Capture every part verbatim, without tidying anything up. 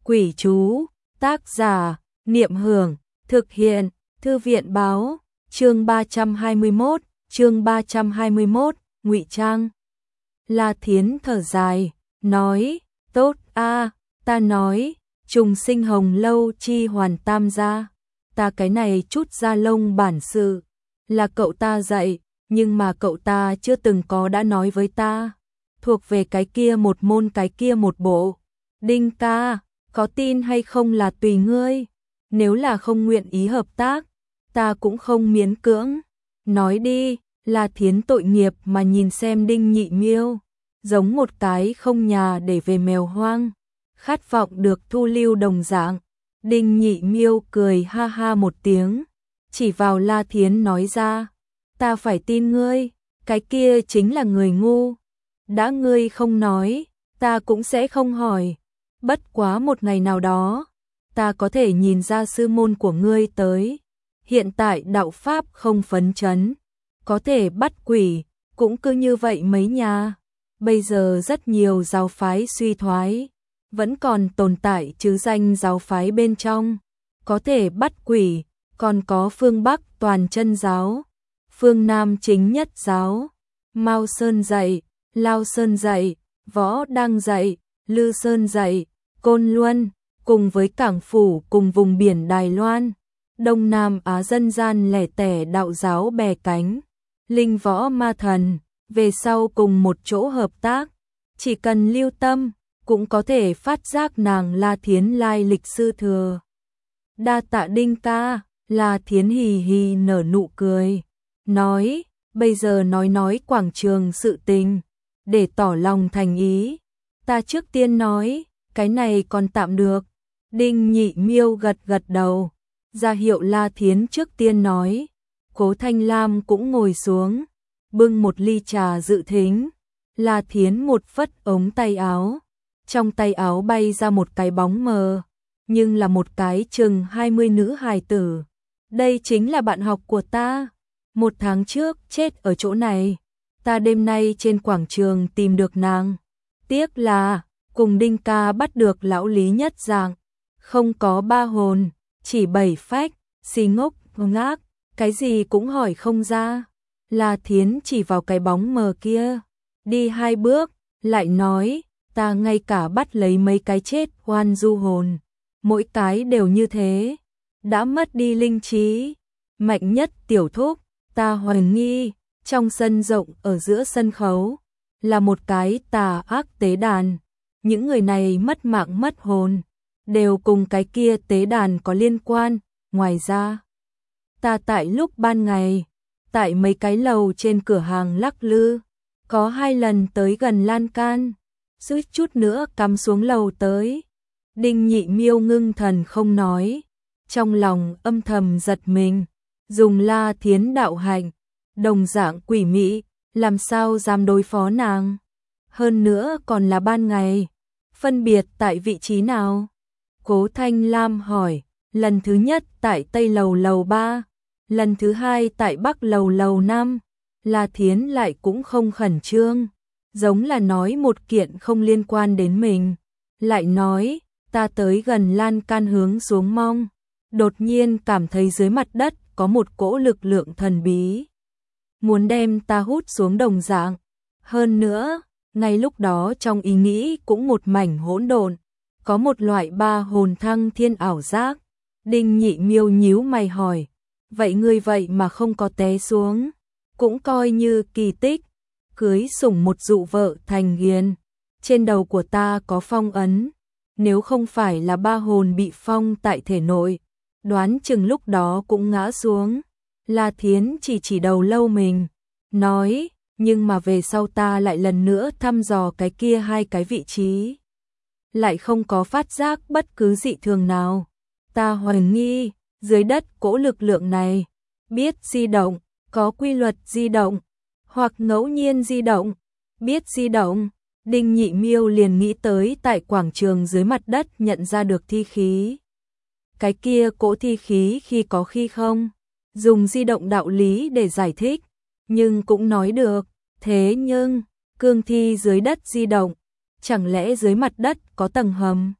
Quỷ chú, tác giả, Niệm Hưởng, thực hiện, Thư viện báo, chương ba trăm hai mươi mốt, chương ba trăm hai mươi mốt, ngụy trang. La Thiến thở dài, nói, tốt a, ta nói, trùng sinh hồng lâu chi hoàn tam gia, ta cái này chút da lông bản sự, là cậu ta dạy, nhưng mà cậu ta chưa từng có đã nói với ta, thuộc về cái kia một môn cái kia một bộ. Đinh ca, có tin hay không là tùy ngươi, nếu là không nguyện ý hợp tác, ta cũng không miễn cưỡng. Nói đi. La Thiến tội nghiệp mà nhìn xem Đinh Nhị Miêu, giống một cái không nhà để về mèo hoang, khát vọng được thu lưu đồng dạng. Đinh Nhị Miêu cười ha ha một tiếng, chỉ vào La Thiến nói ra, ta phải tin ngươi, cái kia chính là người ngu. Đã ngươi không nói, ta cũng sẽ không hỏi. Bất quá một ngày nào đó, ta có thể nhìn ra sư môn của ngươi tới. Hiện tại đạo pháp không phấn chấn, có thể bắt quỷ, cũng cứ như vậy mấy nhà. Bây giờ rất nhiều giáo phái suy thoái, vẫn còn tồn tại chứ danh giáo phái bên trong. Có thể bắt quỷ, còn có phương Bắc toàn chân giáo, phương Nam chính nhất giáo, Mao Sơn dạy, Lao Sơn dạy, Võ Đăng dạy, Lư Sơn dạy, Côn Luân, cùng với cảng phủ cùng vùng biển Đài Loan, Đông Nam Á dân gian lẻ tẻ đạo giáo bè cánh, linh võ ma thần, về sau cùng một chỗ hợp tác, chỉ cần lưu tâm, cũng có thể phát giác nàng La Thiến lai lịch sư thừa. Đa tạ Đinh ca, La Thiến hì hì nở nụ cười, nói, bây giờ nói nói quảng trường sự tình, để tỏ lòng thành ý. Ta trước tiên nói, cái này còn tạm được. Đinh Nhị Miêu gật gật đầu, ra hiệu La Thiến trước tiên nói. Cố Thanh Lam cũng ngồi xuống, bưng một ly trà dự thính. La Thiến một phất ống tay áo, trong tay áo bay ra một cái bóng mờ, nhưng là một cái chừng hai mươi nữ hài tử. Đây chính là bạn học của ta, một tháng trước chết ở chỗ này, ta đêm nay trên quảng trường tìm được nàng. Tiếc là, cùng Đinh ca bắt được lão Lý nhất dạng, không có ba hồn, chỉ bảy phách, xì ngốc, ngác, cái gì cũng hỏi không ra. La Thiến chỉ vào cái bóng mờ kia, đi hai bước, lại nói, ta ngay cả bắt lấy mấy cái chết oan du hồn, mỗi cái đều như thế, đã mất đi linh trí. Mạnh nhất tiểu thúc, ta hoài nghi, trong sân rộng ở giữa sân khấu, là một cái tà ác tế đàn. Những người này mất mạng mất hồn, đều cùng cái kia tế đàn có liên quan. Ngoài ra, ta tại lúc ban ngày, tại mấy cái lầu trên cửa hàng lắc lư, có hai lần tới gần lan can, suýt chút nữa cắm xuống lầu tới. Đinh Nhị Miêu ngưng thần không nói, trong lòng âm thầm giật mình, dùng La Thiến đạo hạnh, đồng dạng quỷ mị, làm sao dám đối phó nàng. Hơn nữa còn là ban ngày, phân biệt tại vị trí nào? Cố Thanh Lam hỏi, lần thứ nhất tại Tây lầu lầu ba, lần thứ hai tại Bắc lầu lầu năm. La Thiến lại cũng không khẩn trương, giống là nói một kiện không liên quan đến mình. Lại nói, ta tới gần lan can hướng xuống mong, đột nhiên cảm thấy dưới mặt đất có một cỗ lực lượng thần bí, muốn đem ta hút xuống đồng dạng. Hơn nữa, ngay lúc đó trong ý nghĩ cũng một mảnh hỗn độn, có một loại ba hồn thăng thiên ảo giác. Đinh Nhị Miêu nhíu mày hỏi, vậy ngươi vậy mà không có té xuống, cũng coi như kỳ tích. Cưới sủng một dụ vợ thành hiền, trên đầu của ta có phong ấn, nếu không phải là ba hồn bị phong tại thể nội, đoán chừng lúc đó cũng ngã xuống. La Thiến chỉ chỉ đầu lâu mình, nói, nhưng mà về sau ta lại lần nữa thăm dò cái kia hai cái vị trí, lại không có phát giác bất cứ dị thường nào. Ta hoài nghi, dưới đất cỗ lực lượng này, biết di động, có quy luật di động, hoặc ngẫu nhiên di động. Biết di động, Đinh Nhị Miêu liền nghĩ tới tại quảng trường dưới mặt đất nhận ra được thi khí. Cái kia cỗ thi khí khi có khi không, dùng di động đạo lý để giải thích, nhưng cũng nói được. Thế nhưng, cương thi dưới đất di động, chẳng lẽ dưới mặt đất có tầng hầm?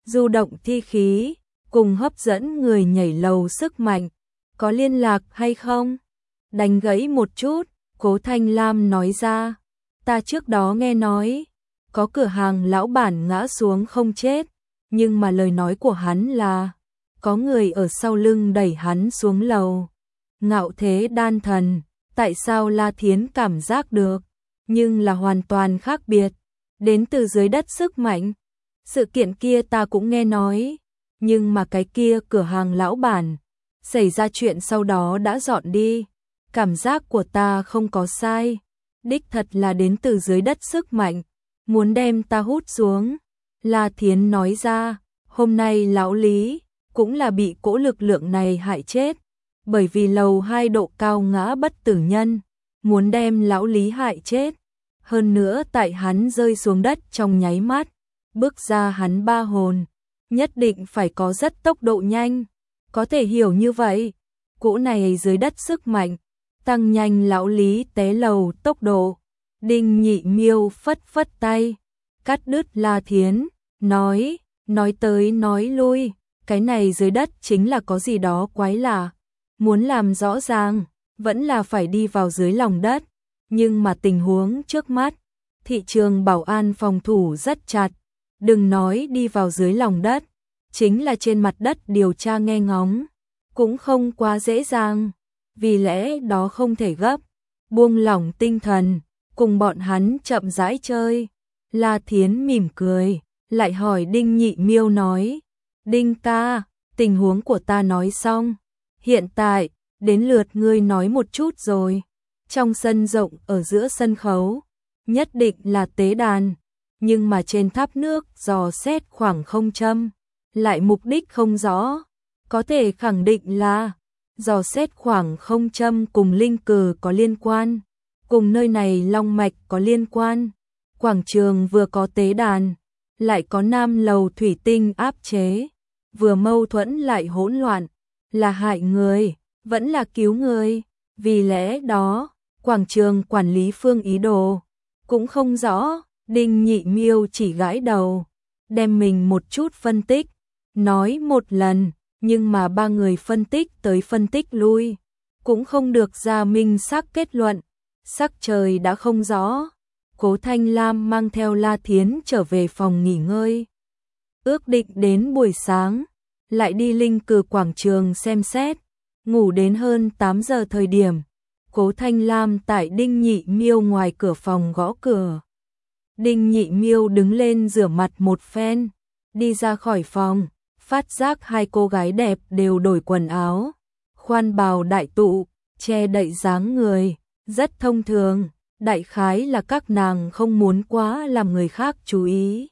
du động thi khí, cùng hấp dẫn người nhảy lầu sức mạnh, có liên lạc hay không? Đánh gãy một chút, Cố Thanh Lam nói ra, ta trước đó nghe nói, có cửa hàng lão bản ngã xuống không chết, nhưng mà lời nói của hắn là, có người ở sau lưng đẩy hắn xuống lầu. Ngạo thế đan thần, tại sao La Thiến cảm giác được, nhưng là hoàn toàn khác biệt, đến từ dưới đất sức mạnh. Sự kiện kia ta cũng nghe nói, nhưng mà cái kia cửa hàng lão bản, xảy ra chuyện sau đó đã dọn đi, cảm giác của ta không có sai, đích thật là đến từ dưới đất sức mạnh, muốn đem ta hút xuống. La Thiến nói ra, hôm nay lão Lý cũng là bị cỗ lực lượng này hại chết, bởi vì lầu hai độ cao ngã bất tử nhân, muốn đem lão Lý hại chết. Hơn nữa tại hắn rơi xuống đất trong nháy mắt, bước ra hắn ba hồn, nhất định phải có rất tốc độ nhanh, có thể hiểu như vậy, cỗ này dưới đất sức mạnh, tăng nhanh lão Lý té lầu tốc độ. Đinh Nhị Miêu phất phất tay, cắt đứt La Thiến, nói, nói tới nói lui, cái này dưới đất chính là có gì đó quái lạ, muốn làm rõ ràng, vẫn là phải đi vào dưới lòng đất, nhưng mà tình huống trước mắt, thị trường bảo an phòng thủ rất chặt, đừng nói đi vào dưới lòng đất, chính là trên mặt đất điều tra nghe ngóng, cũng không quá dễ dàng, vì lẽ đó không thể gấp, buông lỏng tinh thần, cùng bọn hắn chậm rãi chơi. La Thiến mỉm cười, lại hỏi Đinh Nhị Miêu nói, Đinh ca, tình huống của ta nói xong, hiện tại, đến lượt ngươi nói một chút rồi. Trong sân rộng ở giữa sân khấu, nhất định là tế đàn, nhưng mà trên tháp nước dò xét khoảng không châm, lại mục đích không rõ, có thể khẳng định là dò xét khoảng không châm cùng linh cừ có liên quan, cùng nơi này long mạch có liên quan. Quảng trường vừa có tế đàn, lại có nam lầu thủy tinh áp chế, vừa mâu thuẫn lại hỗn loạn, là hại người, vẫn là cứu người, vì lẽ đó, quảng trường quản lý phương ý đồ, cũng không rõ. Đinh Nhị Miêu chỉ gãi đầu, đem mình một chút phân tích, nói một lần, nhưng mà ba người phân tích tới phân tích lui, cũng không được ra minh xác kết luận, sắc trời đã không rõ. Cố Thanh Lam mang theo La Thiến trở về phòng nghỉ ngơi, ước định đến buổi sáng, lại đi linh cừ quảng trường xem xét, ngủ đến hơn tám giờ thời điểm, Cố Thanh Lam tại Đinh Nhị Miêu ngoài cửa phòng gõ cửa. Đinh Nhị Miêu đứng lên rửa mặt một phen, đi ra khỏi phòng, phát giác hai cô gái đẹp đều đổi quần áo, khoan bào đại tụ, che đậy dáng người, rất thông thường, đại khái là các nàng không muốn quá làm người khác chú ý.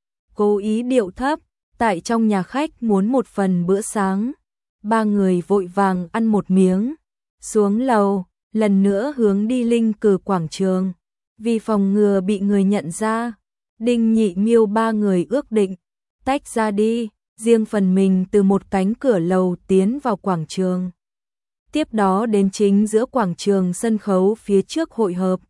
Cố ý điệu thấp, tại trong nhà khách muốn một phần bữa sáng, ba người vội vàng ăn một miếng, xuống lầu, lần nữa hướng đi linh cừ quảng trường. Vì phòng ngừa bị người nhận ra, Đinh Nhị Miêu ba người ước định, tách ra đi, riêng phần mình từ một cánh cửa lầu tiến vào quảng trường. Tiếp đó đến chính giữa quảng trường sân khấu phía trước hội hợp.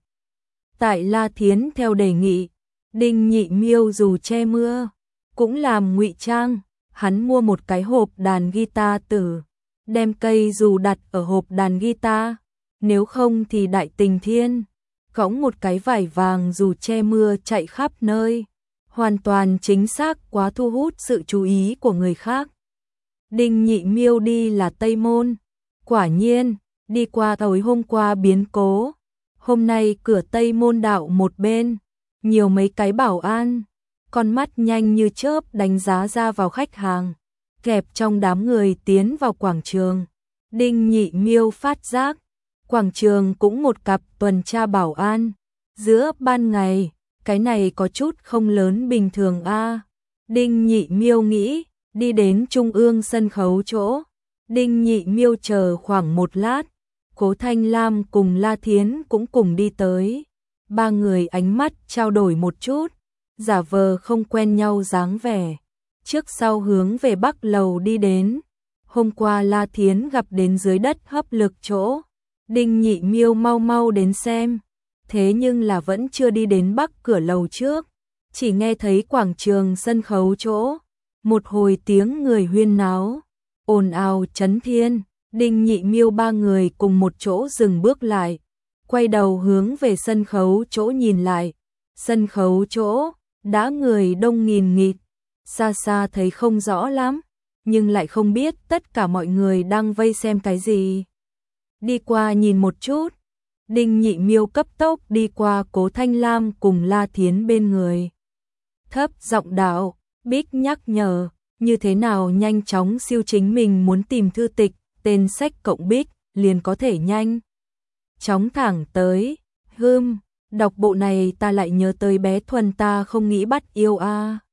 Tại La Thiến theo đề nghị, Đinh Nhị Miêu dù che mưa, cũng làm ngụy trang, hắn mua một cái hộp đàn guitar tử, đem cây dù đặt ở hộp đàn guitar, nếu không thì đại tình thiên. Cõng một cái vải vàng dù che mưa chạy khắp nơi, hoàn toàn chính xác quá thu hút sự chú ý của người khác. Đinh Nhị Miêu đi là Tây Môn, quả nhiên, đi qua tối hôm qua biến cố, hôm nay cửa Tây Môn đạo một bên, nhiều mấy cái bảo an, con mắt nhanh như chớp đánh giá ra vào khách hàng, kẹp trong đám người tiến vào quảng trường. Đinh Nhị Miêu phát giác, quảng trường cũng một cặp tuần tra bảo an, giữa ban ngày, cái này có chút không lớn bình thường a. À. Đinh Nhị Miêu nghĩ, đi đến trung ương sân khấu chỗ, Đinh Nhị Miêu chờ khoảng một lát, Cố Thanh Lam cùng La Thiến cũng cùng đi tới, ba người ánh mắt trao đổi một chút, giả vờ không quen nhau dáng vẻ, trước sau hướng về bắc lầu đi đến. Hôm qua La Thiến gặp đến dưới đất hấp lực chỗ, Đinh Nhị Miêu mau mau đến xem, thế nhưng là vẫn chưa đi đến bắc cửa lầu trước, chỉ nghe thấy quảng trường sân khấu chỗ, Một hồi tiếng người huyên náo, ồn ào chấn thiên, Đinh Nhị Miêu ba người cùng một chỗ dừng bước lại, quay đầu hướng về sân khấu chỗ nhìn lại. Sân khấu chỗ, đã người đông nghìn nghịt, xa xa thấy không rõ lắm, nhưng lại không biết tất cả mọi người đang vây xem cái gì. Đi qua nhìn một chút, Đinh Nhị Miêu cấp tốc đi qua Cố Thanh Lam cùng La Thiến bên người. Thấp giọng đạo, Bích nhắc nhở, như thế nào nhanh chóng siêu chính mình muốn tìm thư tịch, tên sách cộng Bích, liền có thể nhanh chóng thẳng tới. Hưm, đọc bộ này ta lại nhớ tới bé Thuần ta không nghĩ bắt yêu a.